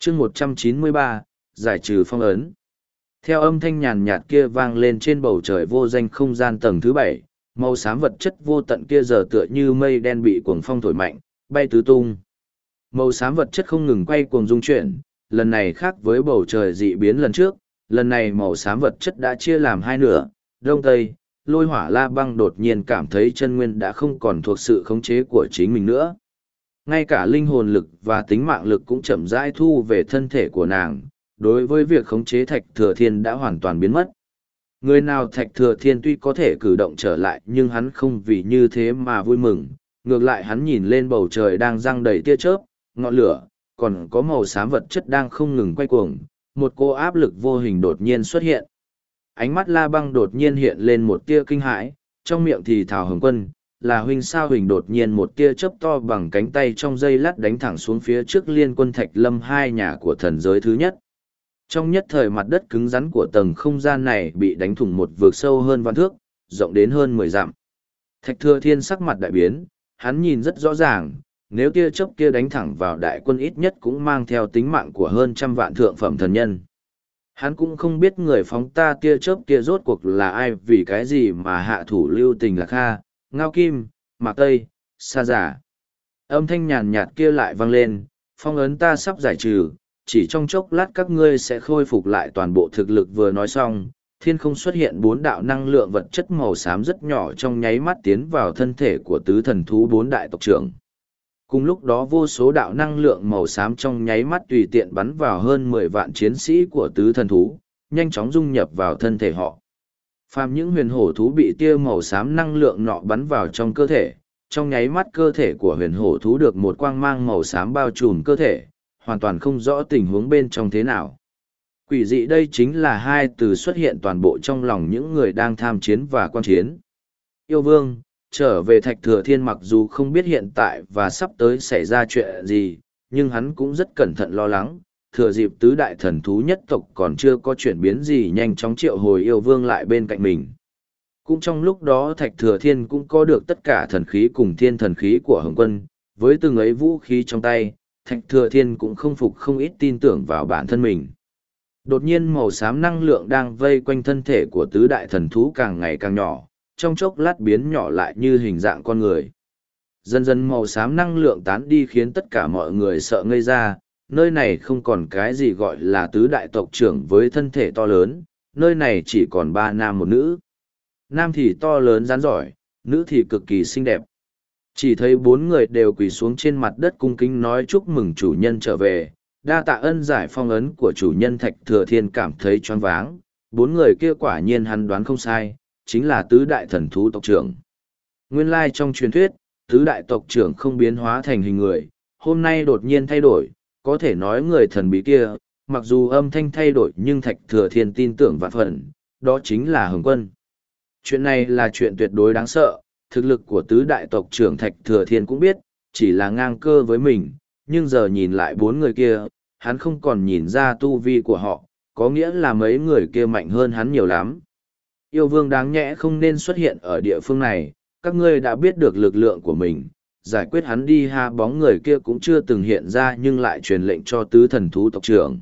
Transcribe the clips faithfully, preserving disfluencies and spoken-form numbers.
chương một trăm chín mươi ba, giải trừ phong ấn. Theo âm thanh nhàn nhạt kia vang lên trên bầu trời vô danh không gian tầng thứ bảy, màu xám vật chất vô tận kia giờ tựa như mây đen bị cuồng phong thổi mạnh, bay tứ tung. Màu xám vật chất không ngừng quay cuồng dung chuyển, lần này khác với bầu trời dị biến lần trước, lần này màu xám vật chất đã chia làm hai nửa, đông tây, Lôi Hỏa La Băng đột nhiên cảm thấy chân nguyên đã không còn thuộc sự khống chế của chính mình nữa. Ngay cả linh hồn lực và tính mạng lực cũng chậm rãi thu về thân thể của nàng, đối với việc khống chế Thạch Thừa Thiên đã hoàn toàn biến mất. Người nào Thạch Thừa Thiên tuy có thể cử động trở lại nhưng hắn không vì như thế mà vui mừng, ngược lại hắn nhìn lên bầu trời đang giăng đầy tia chớp, ngọn lửa, còn có màu xám vật chất đang không ngừng quay cuồng, một cô áp lực vô hình đột nhiên xuất hiện. Ánh mắt La Băng đột nhiên hiện lên một tia kinh hãi, trong miệng thì thào Hồng Quân, là huynh sao huynh đột nhiên một tia chớp to bằng cánh tay trong giây lát đánh thẳng xuống phía trước Liên Quân Thạch Lâm hai nhà của thần giới thứ nhất. Trong nhất thời mặt đất cứng rắn của tầng không gian này bị đánh thủng một vực sâu hơn vạn thước, rộng đến hơn mười dặm. Thạch Thừa Thiên sắc mặt đại biến, hắn nhìn rất rõ ràng, nếu tia chớp kia đánh thẳng vào đại quân ít nhất cũng mang theo tính mạng của hơn trăm vạn thượng phẩm thần nhân. Hắn cũng không biết người phóng ta tia chớp kia rốt cuộc là ai vì cái gì mà hạ thủ lưu tình là Kha, Ngao Kim, Mạc Tây, Sa Giả. Âm thanh nhàn nhạt kia lại vang lên, phong ấn ta sắp giải trừ, chỉ trong chốc lát các ngươi sẽ khôi phục lại toàn bộ thực lực. Vừa nói xong, thiên không xuất hiện bốn đạo năng lượng vật chất màu xám rất nhỏ trong nháy mắt tiến vào thân thể của tứ thần thú bốn đại tộc trưởng. Cùng lúc đó vô số đạo năng lượng màu xám trong nháy mắt tùy tiện bắn vào hơn mười vạn chiến sĩ của tứ thần thú, nhanh chóng dung nhập vào thân thể họ. Phàm những huyền hổ thú bị tia màu xám năng lượng nọ bắn vào trong cơ thể, trong nháy mắt cơ thể của huyền hổ thú được một quang mang màu xám bao trùm cơ thể, hoàn toàn không rõ tình huống bên trong thế nào. Quỷ dị đây chính là hai từ xuất hiện toàn bộ trong lòng những người đang tham chiến và quan chiến. Yêu vương, trở về Thạch Thừa Thiên mặc dù không biết hiện tại và sắp tới xảy ra chuyện gì, nhưng hắn cũng rất cẩn thận lo lắng, thừa dịp tứ đại thần thú nhất tộc còn chưa có chuyển biến gì nhanh chóng triệu hồi yêu vương lại bên cạnh mình. Cũng trong lúc đó Thạch Thừa Thiên cũng có được tất cả thần khí cùng thiên thần khí của Hồng Quân, với từng ấy vũ khí trong tay, Thạch Thừa Thiên cũng không phục không ít tin tưởng vào bản thân mình. Đột nhiên màu xám năng lượng đang vây quanh thân thể của tứ đại thần thú càng ngày càng nhỏ, trong chốc lát biến nhỏ lại như hình dạng con người. Dần dần màu xám năng lượng tán đi khiến tất cả mọi người sợ ngây ra, nơi này không còn cái gì gọi là tứ đại tộc trưởng với thân thể to lớn, nơi này chỉ còn ba nam một nữ. Nam thì to lớn rắn giỏi, nữ thì cực kỳ xinh đẹp. Chỉ thấy bốn người đều quỳ xuống trên mặt đất cung kính nói chúc mừng chủ nhân trở về, đa tạ ân giải phong ấn của chủ nhân. Thạch Thừa Thiên cảm thấy choáng váng, bốn người kia quả nhiên hắn đoán không sai, chính là tứ đại thần thú tộc trưởng. Nguyên lai trong truyền thuyết, tứ đại tộc trưởng không biến hóa thành hình người, hôm nay đột nhiên thay đổi, có thể nói người thần bí kia, mặc dù âm thanh thay đổi nhưng Thạch Thừa Thiên tin tưởng vạn phần, đó chính là Hồng Quân. Chuyện này là chuyện tuyệt đối đáng sợ, thực lực của tứ đại tộc trưởng Thạch Thừa Thiên cũng biết, chỉ là ngang cơ với mình, nhưng giờ nhìn lại bốn người kia, hắn không còn nhìn ra tu vi của họ, có nghĩa là mấy người kia mạnh hơn hắn nhiều lắm. Yêu vương đáng nhẽ không nên xuất hiện ở địa phương này, các ngươi đã biết được lực lượng của mình, giải quyết hắn đi ha. Bóng người kia cũng chưa từng hiện ra nhưng lại truyền lệnh cho tứ thần thú tộc trưởng.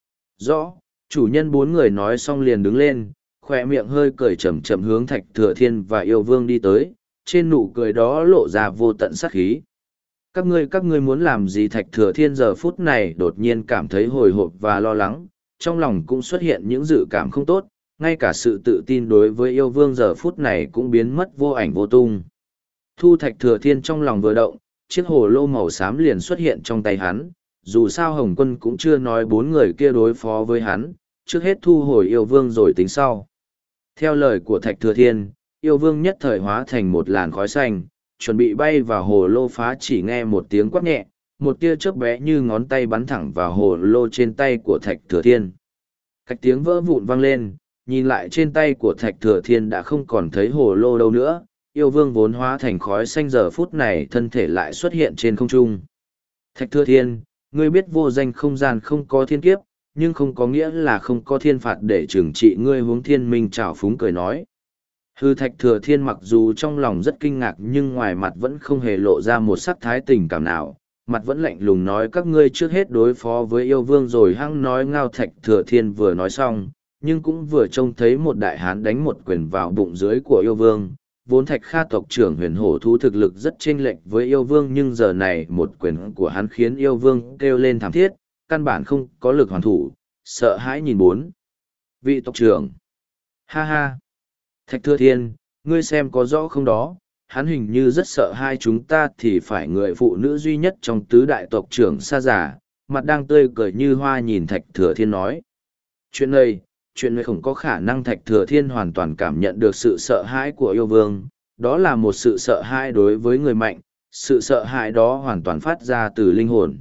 Rõ, chủ nhân. Bốn người nói xong liền đứng lên, khoe miệng hơi cười chậm chậm hướng Thạch Thừa Thiên và yêu vương đi tới, trên nụ cười đó lộ ra vô tận sát khí. Các ngươi các ngươi muốn làm gì? Thạch Thừa Thiên giờ phút này đột nhiên cảm thấy hồi hộp và lo lắng, trong lòng cũng xuất hiện những dự cảm không tốt, ngay cả sự tự tin đối với yêu vương giờ phút này cũng biến mất vô ảnh vô tung. Thu Thạch Thừa Thiên trong lòng vừa động, chiếc hồ lô màu xám liền xuất hiện trong tay hắn, dù sao Hồng Quân cũng chưa nói bốn người kia đối phó với hắn, trước hết thu hồi yêu vương rồi tính sau. Theo lời của Thạch Thừa Thiên, yêu vương nhất thời hóa thành một làn khói xanh, chuẩn bị bay vào hồ lô phá. Chỉ nghe một tiếng quát nhẹ, một tia chớp bé như ngón tay bắn thẳng vào hồ lô trên tay của Thạch Thừa Thiên. Cách tiếng vỡ vụn vang lên, nhìn lại trên tay của Thạch Thừa Thiên đã không còn thấy hồ lô đâu nữa, yêu vương vốn hóa thành khói xanh giờ phút này thân thể lại xuất hiện trên không trung. Thạch Thừa Thiên, ngươi biết vô danh không gian không có thiên kiếp, nhưng không có nghĩa là không có thiên phạt để trừng trị ngươi. Huống Thiên Minh trào phúng cười nói. Hư Thạch Thừa Thiên mặc dù trong lòng rất kinh ngạc nhưng ngoài mặt vẫn không hề lộ ra một sắc thái tình cảm nào, mặt vẫn lạnh lùng nói các ngươi trước hết đối phó với yêu vương rồi hăng nói. Ngao Thạch Thừa Thiên vừa nói xong, nhưng cũng vừa trông thấy một đại hán đánh một quyền vào bụng dưới của yêu vương. Vốn Thạch Kha tộc trưởng huyền hổ thú thực lực rất chênh lệch với yêu vương, nhưng giờ này một quyền của hắn khiến yêu vương kêu lên thảm thiết, căn bản không có lực hoàn thủ, sợ hãi nhìn bốn vị tộc trưởng. Ha ha! Thạch Thừa Thiên, ngươi xem có rõ không đó, hắn hình như rất sợ hai chúng ta thì phải người phụ nữ duy nhất trong tứ đại tộc trưởng xa giả, mặt đang tươi cười như hoa nhìn Thạch Thừa Thiên nói. Chuyện này, chuyện này không có khả năng. Thạch Thừa Thiên hoàn toàn cảm nhận được sự sợ hãi của yêu vương, đó là một sự sợ hãi đối với người mạnh, sự sợ hãi đó hoàn toàn phát ra từ linh hồn.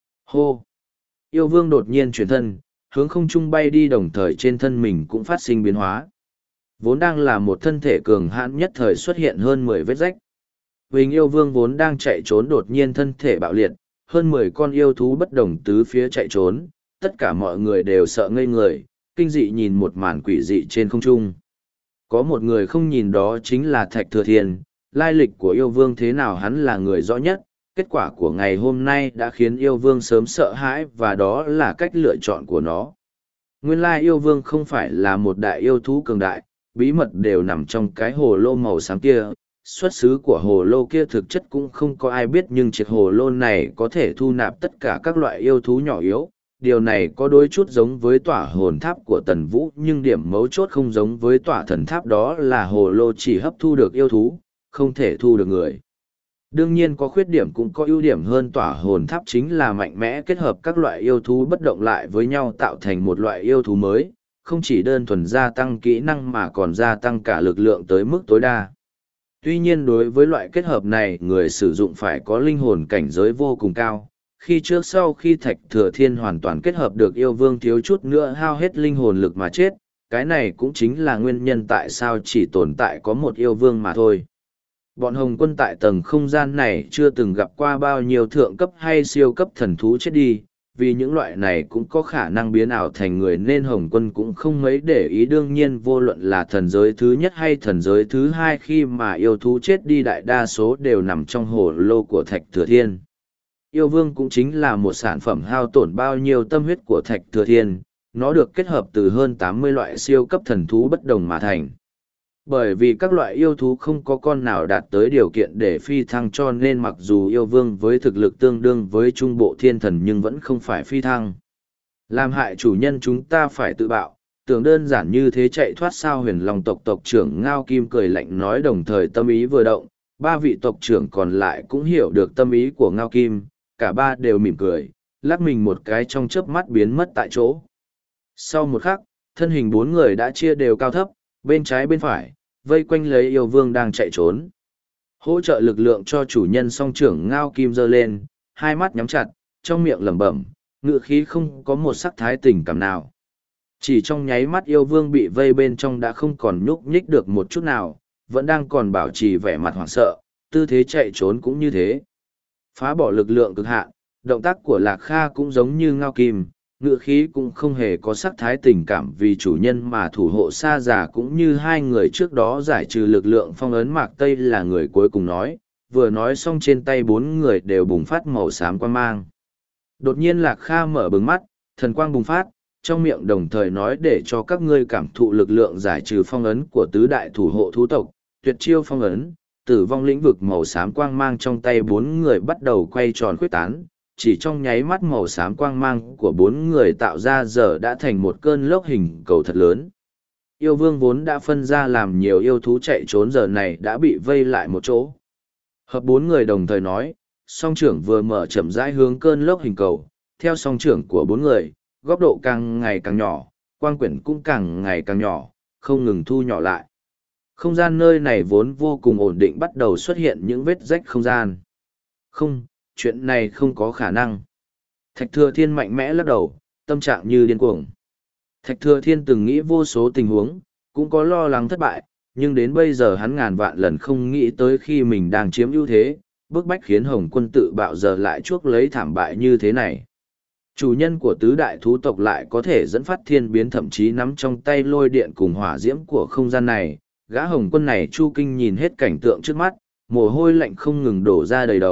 Hô! Yêu vương đột nhiên chuyển thân, hướng không trung bay đi, đồng thời trên thân mình cũng phát sinh biến hóa. Vốn đang là một thân thể cường hãn nhất thời xuất hiện hơn mười vết rách. Huỳnh yêu vương vốn đang chạy trốn đột nhiên thân thể bạo liệt, hơn mười con yêu thú bất đồng tứ phía chạy trốn, tất cả mọi người đều sợ ngây người, kinh dị nhìn một màn quỷ dị trên không trung. Có một người không nhìn, đó chính là Thạch Thừa Thiên, lai lịch của yêu vương thế nào hắn là người rõ nhất, kết quả của ngày hôm nay đã khiến yêu vương sớm sợ hãi và đó là cách lựa chọn của nó. Nguyên lai yêu vương không phải là một đại yêu thú cường đại, bí mật đều nằm trong cái hồ lô màu xám kia. Xuất xứ của hồ lô kia thực chất cũng không có ai biết, nhưng chiếc hồ lô này có thể thu nạp tất cả các loại yêu thú nhỏ yếu. Điều này có đôi chút giống với tỏa hồn tháp của Tần Vũ, nhưng điểm mấu chốt không giống với tỏa thần tháp, đó là hồ lô chỉ hấp thu được yêu thú, không thể thu được người. Đương nhiên có khuyết điểm cũng có ưu điểm hơn tỏa hồn tháp, chính là mạnh mẽ kết hợp các loại yêu thú bất động lại với nhau tạo thành một loại yêu thú mới, không chỉ đơn thuần gia tăng kỹ năng mà còn gia tăng cả lực lượng tới mức tối đa. Tuy nhiên đối với loại kết hợp này, người sử dụng phải có linh hồn cảnh giới vô cùng cao. Khi trước sau khi Thạch Thừa Thiên hoàn toàn kết hợp được yêu vương thiếu chút nữa hao hết linh hồn lực mà chết, cái này cũng chính là nguyên nhân tại sao chỉ tồn tại có một yêu vương mà thôi. Bọn Hồng Quân tại tầng không gian này chưa từng gặp qua bao nhiêu thượng cấp hay siêu cấp thần thú chết đi, vì những loại này cũng có khả năng biến ảo thành người nên Hồng Quân cũng không mấy để ý. Đương nhiên vô luận là thần giới thứ nhất hay thần giới thứ hai, khi mà yêu thú chết đi đại đa số đều nằm trong hồ lô của Thạch Thừa Thiên. Yêu vương cũng chính là một sản phẩm hao tổn bao nhiêu tâm huyết của Thạch Thừa Thiên, nó được kết hợp từ hơn tám mươi loại siêu cấp thần thú bất đồng mà thành. Bởi vì các loại yêu thú không có con nào đạt tới điều kiện để phi thăng, cho nên mặc dù yêu vương với thực lực tương đương với trung bộ thiên thần nhưng vẫn không phải phi thăng. Làm hại chủ nhân chúng ta phải tự bạo, tưởng đơn giản như thế chạy thoát sao? Huyền Long tộc tộc trưởng Ngao Kim cười lạnh nói, đồng thời tâm ý vừa động, ba vị tộc trưởng còn lại cũng hiểu được tâm ý của Ngao Kim, cả ba đều mỉm cười, lắc mình một cái trong chớp mắt biến mất tại chỗ. Sau một khắc, thân hình bốn người đã chia đều cao thấp, bên trái bên phải, vây quanh lấy yêu vương đang chạy trốn. Hỗ trợ lực lượng cho chủ nhân. Song trưởng Ngao Kim giơ lên, hai mắt nhắm chặt, trong miệng lẩm bẩm, ngự khí không có một sắc thái tình cảm nào. Chỉ trong nháy mắt yêu vương bị vây bên trong đã không còn nhúc nhích được một chút nào, vẫn đang còn bảo trì vẻ mặt hoảng sợ, tư thế chạy trốn cũng như thế. Phá bỏ lực lượng cực hạn, động tác của Lạc Kha cũng giống như Ngao Kim, ngự khí cũng không hề có sắc thái tình cảm, vì chủ nhân mà thủ hộ xa giả cũng như hai người trước đó giải trừ lực lượng phong ấn. Mạc Tây là người cuối cùng nói, vừa nói xong trên tay bốn người đều bùng phát màu xám quang mang. Đột nhiên Lạc Kha mở bừng mắt, thần quang bùng phát, trong miệng đồng thời nói, để cho các ngươi cảm thụ lực lượng giải trừ phong ấn của tứ đại thủ hộ thú tộc, tuyệt chiêu phong ấn. Tử vong lĩnh vực màu xám quang mang trong tay bốn người bắt đầu quay tròn khuếch tán, chỉ trong nháy mắt màu xám quang mang của bốn người tạo ra giờ đã thành một cơn lốc hình cầu thật lớn. Yêu vương vốn đã phân ra làm nhiều yêu thú chạy trốn giờ này đã bị vây lại một chỗ. Hợp bốn người đồng thời nói, song trưởng vừa mở chậm rãi hướng cơn lốc hình cầu, theo song trưởng của bốn người, góc độ càng ngày càng nhỏ, quang quyển cũng càng ngày càng nhỏ, không ngừng thu nhỏ lại. Không gian nơi này vốn vô cùng ổn định bắt đầu xuất hiện những vết rách không gian. Không, chuyện này không có khả năng. Thạch Thừa Thiên mạnh mẽ lắc đầu, tâm trạng như điên cuồng. Thạch Thừa Thiên từng nghĩ vô số tình huống, cũng có lo lắng thất bại, nhưng đến bây giờ hắn ngàn vạn lần không nghĩ tới khi mình đang chiếm ưu thế, bức bách khiến Hồng Quân tự bạo giờ lại chuốc lấy thảm bại như thế này. Chủ nhân của tứ đại thú tộc lại có thể dẫn phát thiên biến, thậm chí nắm trong tay lôi điện cùng hỏa diễm của không gian này. Gã Hồng Quân này Chu Kinh nhìn hết cảnh tượng trước mắt, mồ hôi lạnh không ngừng đổ ra đầy đầu,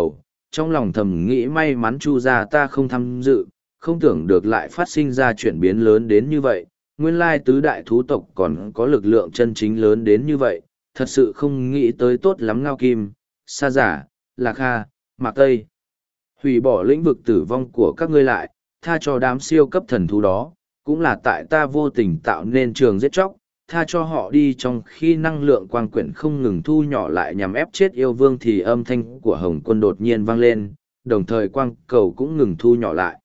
trong lòng thầm nghĩ may mắn Chu gia ta không tham dự, không tưởng được lại phát sinh ra chuyển biến lớn đến như vậy, nguyên lai tứ đại thú tộc còn có lực lượng chân chính lớn đến như vậy, thật sự không nghĩ tới tốt lắm Ngao Kim, Sa Giả, Lạc Kha, Mạc Tây. Hủy bỏ lĩnh vực tử vong của các ngươi lại, tha cho đám siêu cấp thần thú đó, cũng là tại ta vô tình tạo nên trường giết chóc, tha cho họ đi trong khi năng lượng quang quyển không ngừng thu nhỏ lại nhằm ép chết yêu vương thì âm thanh của Hồng Quân đột nhiên vang lên, đồng thời quang cầu cũng ngừng thu nhỏ lại.